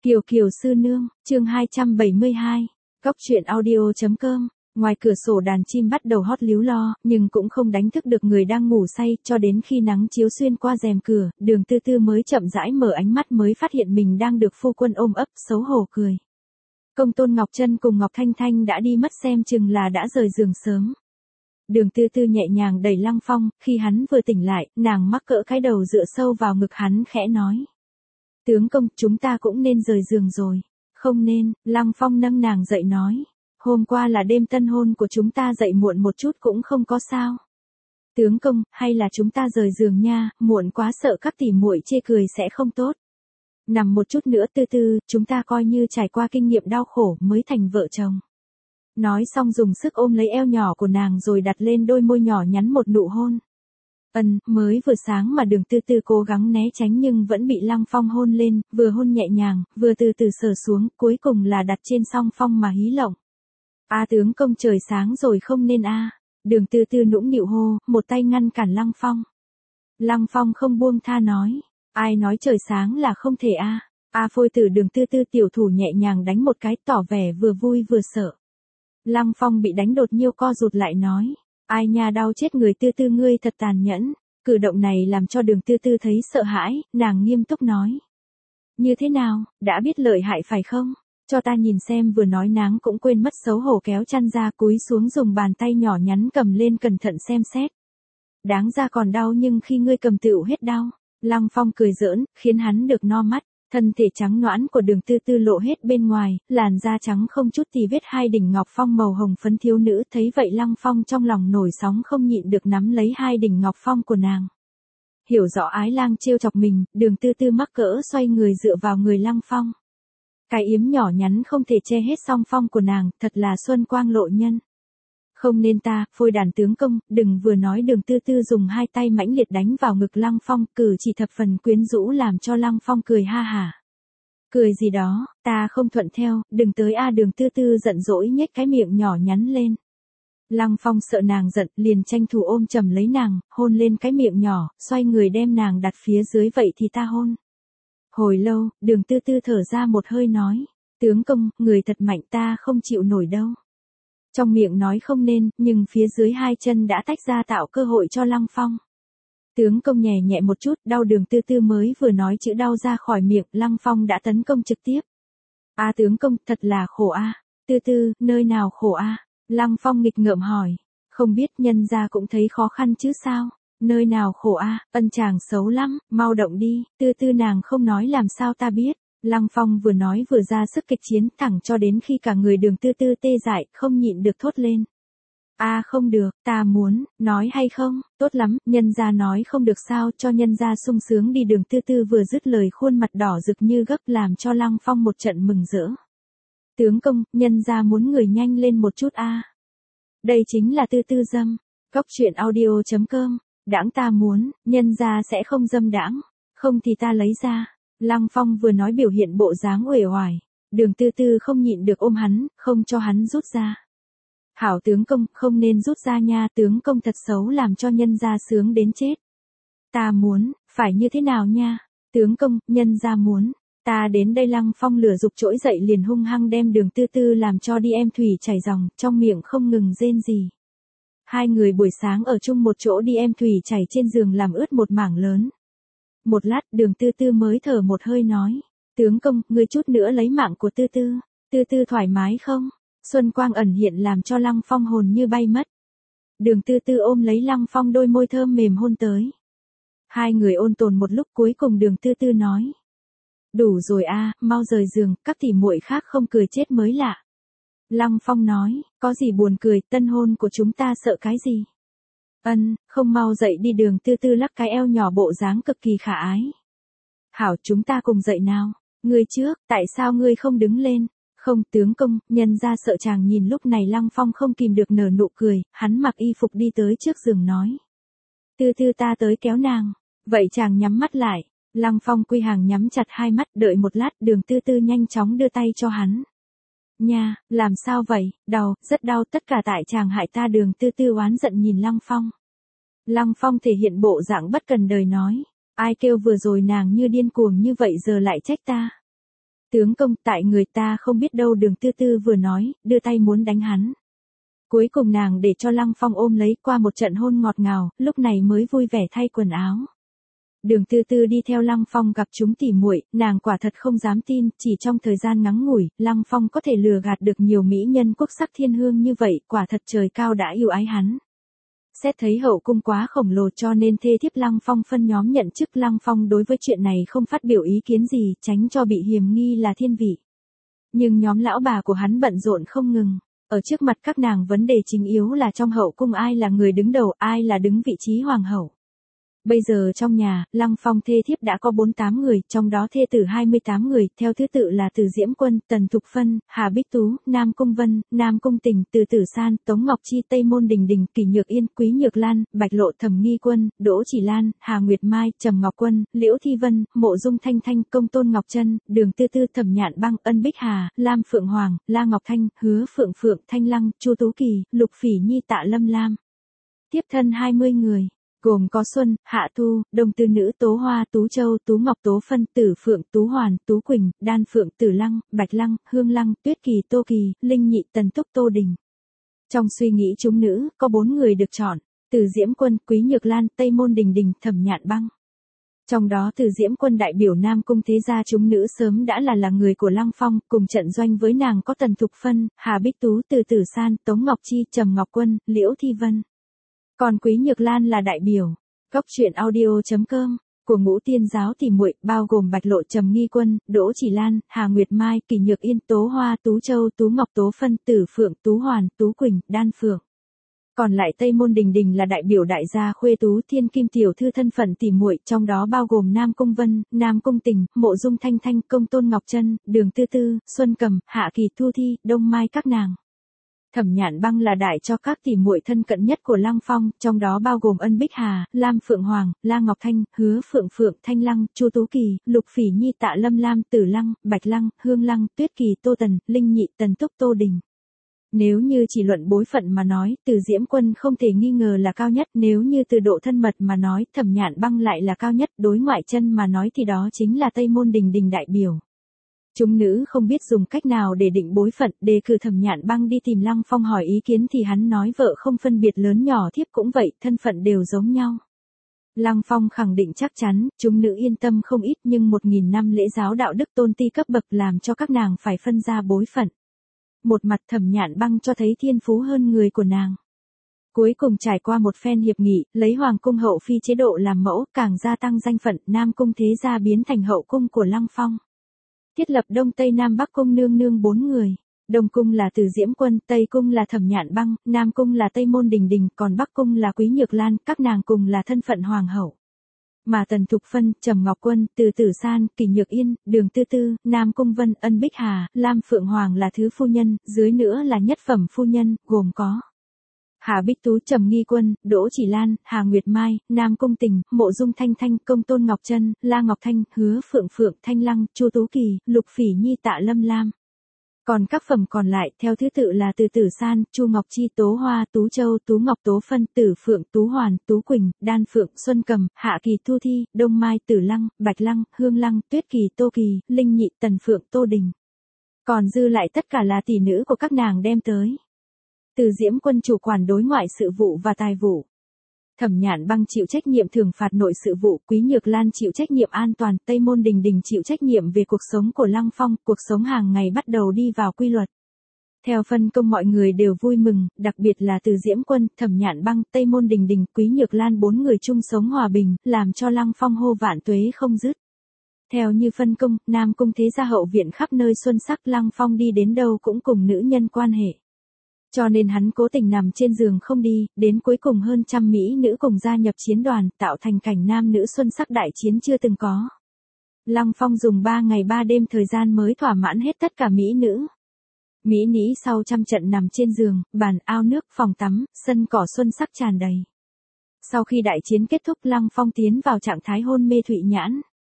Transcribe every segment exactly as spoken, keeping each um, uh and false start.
Kiều Kiều sư nương, chương hai trăm bảy mươi hai, Góc truyện audio.com. Ngoài cửa sổ đàn chim bắt đầu hót líu lo, nhưng cũng không đánh thức được người đang ngủ say, cho đến khi nắng chiếu xuyên qua rèm cửa, Đường Tư Tư mới chậm rãi mở ánh mắt mới phát hiện mình đang được phu quân ôm ấp, xấu hổ cười. Công tôn Ngọc Trân cùng Ngọc Thanh Thanh đã đi mất, xem chừng là đã rời giường sớm. Đường Tư Tư nhẹ nhàng đẩy Lăng Phong, khi hắn vừa tỉnh lại, nàng mắc cỡ cái đầu dựa sâu vào ngực hắn khẽ nói. Tướng công, chúng ta cũng nên rời giường rồi. Không nên, Lăng Phong nâng nàng dậy nói. Hôm qua là đêm tân hôn của chúng ta, dậy muộn một chút cũng không có sao. Tướng công, hay là chúng ta rời giường nha, muộn quá sợ các tỷ muội chê cười sẽ không tốt. Nằm một chút nữa Tư Tư, chúng ta coi như trải qua kinh nghiệm đau khổ mới thành vợ chồng. Nói xong dùng sức ôm lấy eo nhỏ của nàng rồi đặt lên đôi môi nhỏ nhắn một nụ hôn. Ân, mới vừa sáng mà Đường Tư Tư cố gắng né tránh nhưng vẫn bị Lăng Phong hôn lên, vừa hôn nhẹ nhàng, vừa từ từ sờ xuống, cuối cùng là đặt trên song phong mà hí lộng. A tướng công, trời sáng rồi không nên a. Đường Tư Tư nũng nịu hô, một tay ngăn cản Lăng Phong. Lăng Phong không buông tha nói, ai nói trời sáng là không thể a. A phôi tử. Đường Tư Tư tiểu thủ nhẹ nhàng đánh một cái, tỏ vẻ vừa vui vừa sợ. Lăng Phong bị đánh đột nhiêu co rụt lại nói. Ai nha, đau chết người, Tư Tư ngươi thật tàn nhẫn. Cử động này làm cho Đường Tư Tư thấy sợ hãi, nàng nghiêm túc nói. Như thế nào, đã biết lợi hại phải không? Cho ta nhìn xem. Vừa nói nàng cũng quên mất xấu hổ kéo chăn ra, cúi xuống dùng bàn tay nhỏ nhắn cầm lên cẩn thận xem xét. Đáng ra còn đau nhưng khi ngươi cầm tựu hết đau. Lăng Phong cười giỡn, khiến hắn được no mắt. Thân thể trắng nõn của Đường Tư Tư lộ hết bên ngoài, làn da trắng không chút tì vết, hai đỉnh ngọc phong màu hồng phấn thiếu nữ, thấy vậy Lăng Phong trong lòng nổi sóng không nhịn được nắm lấy hai đỉnh ngọc phong của nàng. Hiểu rõ ái lang trêu chọc mình, Đường Tư Tư mắc cỡ xoay người dựa vào người Lăng Phong. Cái yếm nhỏ nhắn không thể che hết song phong của nàng, thật là xuân quang lộ nhân. Không nên ta, phôi đàn tướng công, đừng vừa nói. Đường Tư Tư dùng hai tay mãnh liệt đánh vào ngực Lăng Phong, cử chỉ thập phần quyến rũ làm cho Lăng Phong cười ha hả. Cười gì đó, ta không thuận theo, đừng tới a. Đường Tư Tư giận dỗi nhếch cái miệng nhỏ nhắn lên. Lăng Phong sợ nàng giận, liền tranh thủ ôm chầm lấy nàng, hôn lên cái miệng nhỏ, xoay người đem nàng đặt phía dưới. Vậy thì ta hôn. Hồi lâu, Đường Tư Tư thở ra một hơi nói. Tướng công, người thật mạnh, ta không chịu nổi đâu. Trong miệng nói không nên, nhưng phía dưới hai chân đã tách ra tạo cơ hội cho Lăng Phong. Tướng công nhẹ nhẹ một chút, đau. Đường Tư Tư mới vừa nói chữ đau ra khỏi miệng, Lăng Phong đã tấn công trực tiếp. A tướng công, thật là khổ a. Tư Tư, nơi nào khổ a? Lăng Phong nghịch ngợm hỏi. Không biết, nhân gia cũng thấy khó khăn chứ sao? Nơi nào khổ a? Ân chàng xấu lắm, mau động đi. Tư Tư nàng không nói làm sao ta biết. Lăng Phong vừa nói vừa ra sức kịch chiến, thẳng cho đến khi cả người Đường Tư Tư tê dại, không nhịn được thốt lên. A à, không được, ta muốn, nói hay không? Tốt lắm, nhân gia nói không được sao, cho nhân gia sung sướng đi. Đường Tư Tư vừa dứt lời khuôn mặt đỏ rực như gấp, làm cho Lăng Phong một trận mừng rỡ. Tướng công, nhân gia muốn người nhanh lên một chút a. À. Đây chính là Tư Tư dâm. Góc truyện audio.com. Đãng ta muốn, nhân gia sẽ không dâm đãng, không thì ta lấy ra. Lăng Phong vừa nói biểu hiện bộ dáng uể oải. Đường Tư Tư không nhịn được ôm hắn, không cho hắn rút ra. Hảo tướng công, không nên rút ra nha, tướng công thật xấu, làm cho nhân gia sướng đến chết. Ta muốn, phải như thế nào nha? Tướng công, nhân gia muốn. Ta đến đây. Lăng Phong lửa dục trỗi dậy liền hung hăng đem Đường Tư Tư làm cho đi em thủy chảy ròng, trong miệng không ngừng rên rỉ. Hai người buổi sáng ở chung một chỗ đi em thủy chảy trên giường làm ướt một mảng lớn. Một lát, Đường Tư Tư mới thở một hơi nói. Tướng công, ngươi chút nữa lấy mạng của Tư Tư. Tư Tư thoải mái không? Xuân quang ẩn hiện làm cho Lăng Phong hồn như bay mất. Đường Tư Tư ôm lấy Lăng Phong, đôi môi thơm mềm hôn tới. Hai người ôn tồn một lúc, cuối cùng Đường Tư Tư nói. Đủ rồi a, mau rời giường, các tỷ muội khác không cười chết mới lạ. Lăng Phong nói, có gì buồn cười, tân hôn của chúng ta sợ cái gì? Ân, không mau dậy đi. Đường Tư Tư lắc cái eo nhỏ, bộ dáng cực kỳ khả ái. Hảo, chúng ta cùng dậy nào. Ngươi trước, tại sao ngươi không đứng lên? Không, tướng công, nhân ra sợ chàng nhìn. Lúc này Lăng Phong không kìm được nở nụ cười, hắn mặc y phục đi tới trước giường nói. Tư Tư ta tới kéo nàng. Vậy chàng nhắm mắt lại. Lăng Phong quy hàng nhắm chặt hai mắt, đợi một lát, Đường Tư Tư nhanh chóng đưa tay cho hắn. Nha, làm sao vậy? Đau, rất đau, tất cả tại chàng hại ta. Đường Tư Tư oán giận nhìn Lăng Phong. Lăng Phong thể hiện bộ dạng bất cần đời nói. Ai kêu vừa rồi nàng như điên cuồng như vậy giờ lại trách ta. Tướng công, tại người ta không biết đâu, Đường Tư Tư vừa nói, đưa tay muốn đánh hắn. Cuối cùng nàng để cho Lăng Phong ôm lấy, qua một trận hôn ngọt ngào, lúc này mới vui vẻ thay quần áo. Đường Tư Tư đi theo Lăng Phong gặp chúng tỉ muội, nàng quả thật không dám tin, chỉ trong thời gian ngắn ngủi, Lăng Phong có thể lừa gạt được nhiều mỹ nhân quốc sắc thiên hương như vậy, quả thật trời cao đã yêu ái hắn. Xét thấy hậu cung quá khổng lồ cho nên thê thiếp Lăng Phong phân nhóm nhận chức. Lăng Phong đối với chuyện này không phát biểu ý kiến gì, tránh cho bị hiềm nghi là thiên vị. Nhưng nhóm lão bà của hắn bận rộn không ngừng. Ở trước mặt các nàng vấn đề chính yếu là trong hậu cung ai là người đứng đầu, ai là đứng vị trí hoàng hậu. Bây giờ trong nhà, Lăng Phong thê thiếp đã có bốn mươi tám người, trong đó thê tử hai mươi tám người, theo thứ tự là Từ Diễm Quân, Tần Thục Phân, Hà Bích Tú, Nam Cung Vân, Nam Cung Tình, Từ Tử San, Tống Ngọc Chi, Tây Môn Đình Đình, Kỷ Nhược Yên, Quý Nhược Lan, Bạch Lộ, Thẩm Nghi Quân, Đỗ Chỉ Lan, Hà Nguyệt Mai, Trầm Ngọc Quân, Liễu Thi Vân, Mộ Dung Thanh Thanh, Công Tôn Ngọc Trân, Đường Tư Tư, Thẩm Nhạn Băng, Ân Bích Hà, Lam Phượng Hoàng, La Ngọc Thanh, Hứa Phượng Phượng, Thanh Lăng, Chu Tú Kỳ, Lục Phỉ Nhi, Tạ Lâm Lam. Tiếp thân hai mươi người. Gồm có Xuân, Hạ Thu, Đông Tư Nữ, Tố Hoa, Tú Châu, Tú Ngọc, Tố Phân, Tử Phượng, Tú Hoàn, Tú Quỳnh, Đan Phượng, Tử Lăng, Bạch Lăng, Hương Lăng, Tuyết Kỳ, Tô Kỳ, Linh Nhị, Tần Túc, Tô Đình. Trong suy nghĩ chúng nữ, có bốn người được chọn, Từ Diễm Quân, Quý Nhược Lan, Tây Môn Đình Đình, Thẩm Nhạn Băng. Trong đó Từ Diễm Quân đại biểu Nam Cung thế gia chúng nữ sớm đã là là người của Lăng Phong, cùng trận doanh với nàng có Tần Thục Phân, Hà Bích Tú, Từ Tử San, Tống Ngọc Chi, Trầm Ngọc Quân, Liễu Thi Vân. Còn Quý Nhược Lan là đại biểu Góc truyện audio chấm com của Ngũ Tiên giáo tỷ muội, bao gồm Bạch Lộ, Trầm Nghi Quân, Đỗ Chỉ Lan, Hà Nguyệt Mai, Kỷ Nhược Yên, Tố Hoa, Tú Châu, Tú Ngọc, Tố Phân, Tử Phượng, Tú Hoàn, Tú Quỳnh, Đan Phượng. Còn lại Tây Môn Đình Đình là đại biểu đại gia khuê tú thiên kim tiểu thư thân phận tỷ muội, trong đó bao gồm Nam Cung Vân, Nam Cung Tình, Mộ Dung Thanh Thanh, Công Tôn Ngọc Trân, Đường Tư Tư, Xuân Cầm, Hạ Kỳ, Thu Thi, Đông Mai các nàng. Thẩm Nhạn Băng là đại cho các tỷ muội thân cận nhất của Lăng Phong, trong đó bao gồm Ân Bích Hà, Lam Phượng Hoàng, La Ngọc Thanh, Hứa Phượng Phượng, Thanh Lăng, Chu Tú Kỳ, Lục Phỉ Nhi, Tạ Lâm Lam, Tử Lăng, Bạch Lăng, Hương Lăng, Tuyết Kỳ, Tô Tần, Linh Nhị, Tần Túc, Tô Đình. Nếu như chỉ luận bối phận mà nói, Từ Diễm Quân không thể nghi ngờ là cao nhất, nếu như từ độ thân mật mà nói, Thẩm Nhạn Băng lại là cao nhất, đối ngoại chân mà nói thì đó chính là Tây Môn Đình Đình đại biểu. Chúng nữ không biết dùng cách nào để định bối phận, đề cử Thẩm Nhạn Băng đi tìm Lăng Phong hỏi ý kiến thì hắn nói vợ không phân biệt lớn nhỏ thiếp cũng vậy, thân phận đều giống nhau. Lăng Phong khẳng định chắc chắn, chúng nữ yên tâm không ít, nhưng một nghìn năm lễ giáo đạo đức tôn ti cấp bậc làm cho các nàng phải phân ra bối phận. Một mặt Thẩm Nhạn Băng cho thấy thiên phú hơn người của nàng. Cuối cùng trải qua một phen hiệp nghị, lấy hoàng cung hậu phi chế độ làm mẫu, càng gia tăng danh phận, Nam cung thế gia biến thành hậu cung của Lăng Phong. Thiết lập Đông Tây Nam Bắc cung nương nương bốn người. Đông cung là Từ Diễm Quân, Tây cung là Thẩm Nhạn Băng, Nam cung là Tây Môn Đình Đình, còn Bắc cung là Quý Nhược Lan, các nàng cùng là thân phận hoàng hậu. Mà Tần Thục Phân, Trầm Ngọc Quân, Từ Tử San, Kỷ Nhược Yên, Đường Tư Tư, Nam Cung Vân, Ân Bích Hà, Lam Phượng Hoàng là thứ phu nhân, dưới nữa là nhất phẩm phu nhân, gồm có Hà Bích Tú, Trầm Nghi Quân, Đỗ Chỉ Lan, Hà Nguyệt Mai, Nam Cung Tình, Mộ Dung Thanh Thanh, Công Tôn Ngọc Trân, La Ngọc Thanh, Hứa Phượng Phượng, Thanh Lăng, Chu Tú Kỳ, Lục Phỉ Nhi, Tạ Lâm Lam. Còn các phẩm còn lại theo thứ tự là Từ Tử San, Chu Ngọc Chi, Tố Hoa, Tú Châu, Tú Ngọc, Tố Phân, Tử Phượng, Tú Hoàn, Tú Quỳnh, Đan Phượng, Xuân Cầm, Hạ Kỳ, Thu Thi, Đông Mai, Tử Lăng, Bạch Lăng, Hương Lăng, Tuyết Kỳ, Tô Kỳ, Linh Nhị, Tần Phượng, Tô Đình. Còn dư lại tất cả là tỷ nữ của các nàng đem tới. Từ Diễm Quân chủ quản đối ngoại sự vụ và tài vụ. Thẩm Nhạn Băng chịu trách nhiệm thưởng phạt nội sự vụ, Quý Nhược Lan chịu trách nhiệm an toàn, Tây Môn Đình Đình chịu trách nhiệm về cuộc sống của Lăng Phong, cuộc sống hàng ngày bắt đầu đi vào quy luật. Theo phân công mọi người đều vui mừng, đặc biệt là Từ Diễm Quân, Thẩm Nhạn Băng, Tây Môn Đình Đình, Quý Nhược Lan bốn người chung sống hòa bình, làm cho Lăng Phong hô vạn tuế không dứt. Theo như phân công, Nam cung thế gia hậu viện khắp nơi xuân sắc, Lăng Phong đi đến đâu cũng cùng nữ nhân quan hệ. Cho nên hắn cố tình nằm trên giường không đi, đến cuối cùng hơn trăm mỹ nữ cùng gia nhập chiến đoàn, tạo thành cảnh nam nữ xuân sắc đại chiến chưa từng có. Lăng Phong dùng ba ngày ba đêm thời gian mới thỏa mãn hết tất cả mỹ nữ. Mỹ nĩ sau trăm trận nằm trên giường, bàn, ao nước, phòng tắm, sân cỏ xuân sắc tràn đầy. Sau khi đại chiến kết thúc, Lăng Phong tiến vào trạng thái hôn mê thụy nhãn.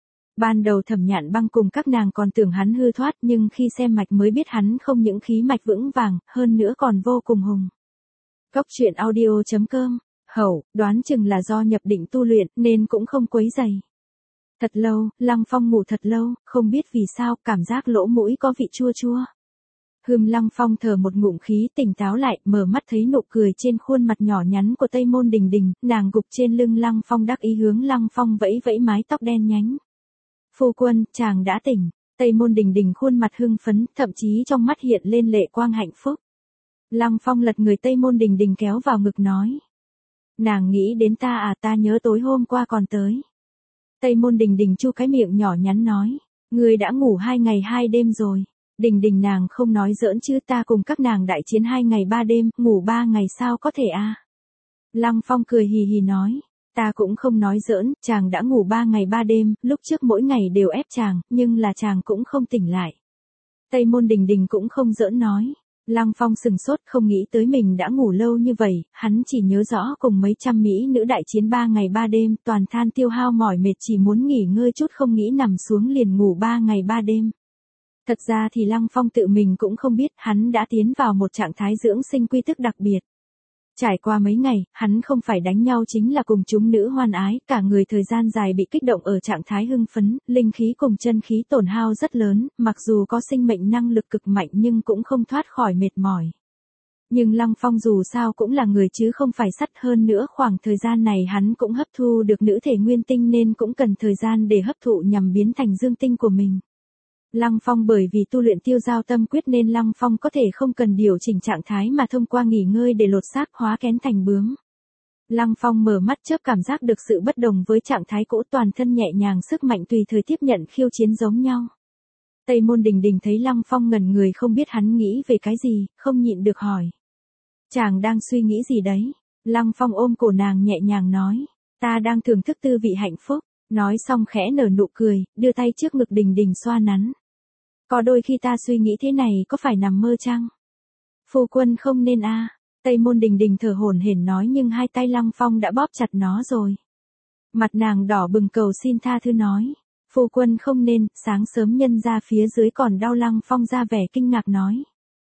Ban đầu Thẩm Nhạn Băng cùng các nàng còn tưởng hắn hư thoát, nhưng khi xem mạch mới biết hắn không những khí mạch vững vàng, hơn nữa còn vô cùng hùng. Góc truyện audio chấm com, hậu, đoán chừng là do nhập định tu luyện, nên cũng không quấy rầy. Thật lâu, Lăng Phong ngủ thật lâu, không biết vì sao, cảm giác lỗ mũi có vị chua chua. Hừm, Lăng Phong thở một ngụm khí, tỉnh táo lại, mở mắt thấy nụ cười trên khuôn mặt nhỏ nhắn của Tây Môn Đình Đình, nàng gục trên lưng Lăng Phong đắc ý hướng Lăng Phong vẫy vẫy mái tóc đen nhánh. Phu quân, chàng đã tỉnh. Tây Môn Đình Đình khuôn mặt hưng phấn, thậm chí trong mắt hiện lên lệ quang hạnh phúc. Lăng Phong lật người Tây Môn Đình Đình kéo vào ngực nói. Nàng nghĩ đến ta à, ta nhớ tối hôm qua còn tới. Tây Môn Đình Đình chu cái miệng nhỏ nhắn nói. Ngươi đã ngủ hai ngày hai đêm rồi. Đình Đình nàng không nói giỡn chứ, ta cùng các nàng đại chiến hai ngày ba đêm, ngủ ba ngày sao có thể à. Lăng Phong cười hì hì nói. Ta cũng không nói giỡn, chàng đã ngủ ba ngày ba đêm, lúc trước mỗi ngày đều ép chàng, nhưng là chàng cũng không tỉnh lại. Tây Môn Đình Đình cũng không giỡn nói. Lăng Phong sừng sốt, không nghĩ tới mình đã ngủ lâu như vậy, hắn chỉ nhớ rõ cùng mấy trăm mỹ nữ đại chiến ba ngày ba đêm, toàn than tiêu hao mỏi mệt, chỉ muốn nghỉ ngơi chút, không nghĩ nằm xuống liền ngủ ba ngày ba đêm. Thật ra thì Lăng Phong tự mình cũng không biết, hắn đã tiến vào một trạng thái dưỡng sinh quy tức đặc biệt. Trải qua mấy ngày, hắn không phải đánh nhau chính là cùng chúng nữ hoan ái, cả người thời gian dài bị kích động ở trạng thái hưng phấn, linh khí cùng chân khí tổn hao rất lớn, mặc dù có sinh mệnh năng lực cực mạnh nhưng cũng không thoát khỏi mệt mỏi. Nhưng Lăng Phong dù sao cũng là người chứ không phải sắt, hơn nữa khoảng thời gian này hắn cũng hấp thu được nữ thể nguyên tinh nên cũng cần thời gian để hấp thụ nhằm biến thành dương tinh của mình. Lăng Phong bởi vì tu luyện tiêu giao tâm quyết nên Lăng Phong có thể không cần điều chỉnh trạng thái mà thông qua nghỉ ngơi để lột xác hóa kén thành bướm. Lăng Phong mở mắt chớp, cảm giác được sự bất đồng với trạng thái cũ, toàn thân nhẹ nhàng, sức mạnh tùy thời tiếp nhận khiêu chiến giống nhau. Tây Môn Đình Đình thấy Lăng Phong ngẩn người không biết hắn nghĩ về cái gì, không nhịn được hỏi. Chàng đang suy nghĩ gì đấy? Lăng Phong ôm cổ nàng nhẹ nhàng nói. Ta đang thưởng thức tư vị hạnh phúc. Nói xong khẽ nở nụ cười, đưa tay trước ngực Đình Đình xoa nắn. Có đôi khi ta suy nghĩ thế này có phải nằm mơ chăng? Phu quân không nên a. Tây Môn Đình Đình thở hổn hển nói, nhưng hai tay Lăng Phong đã bóp chặt nó rồi. Mặt nàng đỏ bừng cầu xin tha thứ nói. Phu quân không nên, sáng sớm nhân ra phía dưới còn đau. Lăng Phong ra vẻ kinh ngạc nói.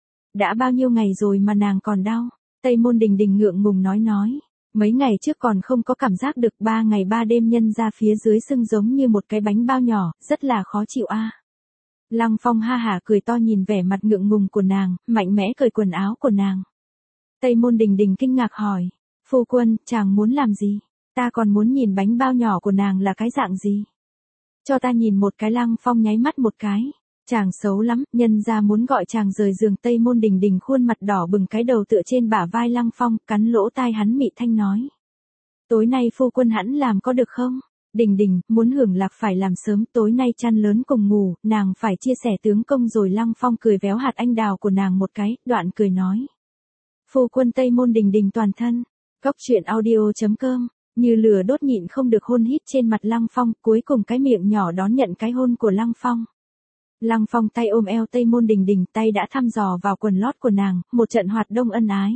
Đã bao nhiêu ngày rồi mà nàng còn đau? Tây Môn Đình Đình ngượng ngùng nói nói. Mấy ngày trước còn không có cảm giác được, ba ngày ba đêm nhân ra phía dưới sưng giống như một cái bánh bao nhỏ, rất là khó chịu a. Lăng Phong ha hả cười to nhìn vẻ mặt ngượng ngùng của nàng, mạnh mẽ cởi quần áo của nàng. Tây Môn Đình Đình kinh ngạc hỏi. Phu quân, chàng muốn làm gì? Ta còn muốn nhìn bánh bao nhỏ của nàng là cái dạng gì? Cho ta nhìn một cái. Lăng Phong nháy mắt một cái. Chàng xấu lắm, nhân ra muốn gọi chàng rời giường. Tây Môn Đình Đình khuôn mặt đỏ bừng, cái đầu tựa trên bả vai Lăng Phong, cắn lỗ tai hắn mị thanh nói. Tối nay phu quân hẵn làm có được không? Đình Đình, muốn hưởng lạc phải làm sớm, tối nay chăn lớn cùng ngủ, nàng phải chia sẻ tướng công rồi. Lăng Phong cười véo hạt anh đào của nàng một cái, đoạn cười nói. Phu quân. Tây Môn Đình Đình toàn thân. Góc truyện audio chấm com, như lửa đốt nhịn không được hôn hít trên mặt Lăng Phong, cuối cùng cái miệng nhỏ đón nhận cái hôn của Lăng Phong. Lăng Phong tay ôm eo Tây Môn Đình Đình, tay đã thăm dò vào quần lót của nàng, một trận hoạt động ân ái.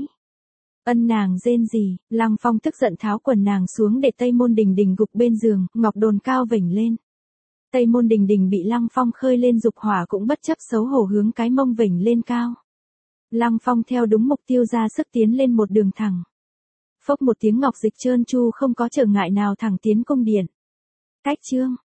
Ân nàng rên gì, Lăng Phong tức giận tháo quần nàng xuống để Tây Môn Đình Đình gục bên giường, ngọc đồn cao vểnh lên. Tây Môn Đình Đình bị Lăng Phong khơi lên dục hỏa cũng bất chấp xấu hổ hướng cái mông vểnh lên cao. Lăng Phong theo đúng mục tiêu ra sức tiến lên một đường thẳng. Phốc một tiếng, ngọc dịch trơn tru không có trở ngại nào thẳng tiến cung điện. Cách chương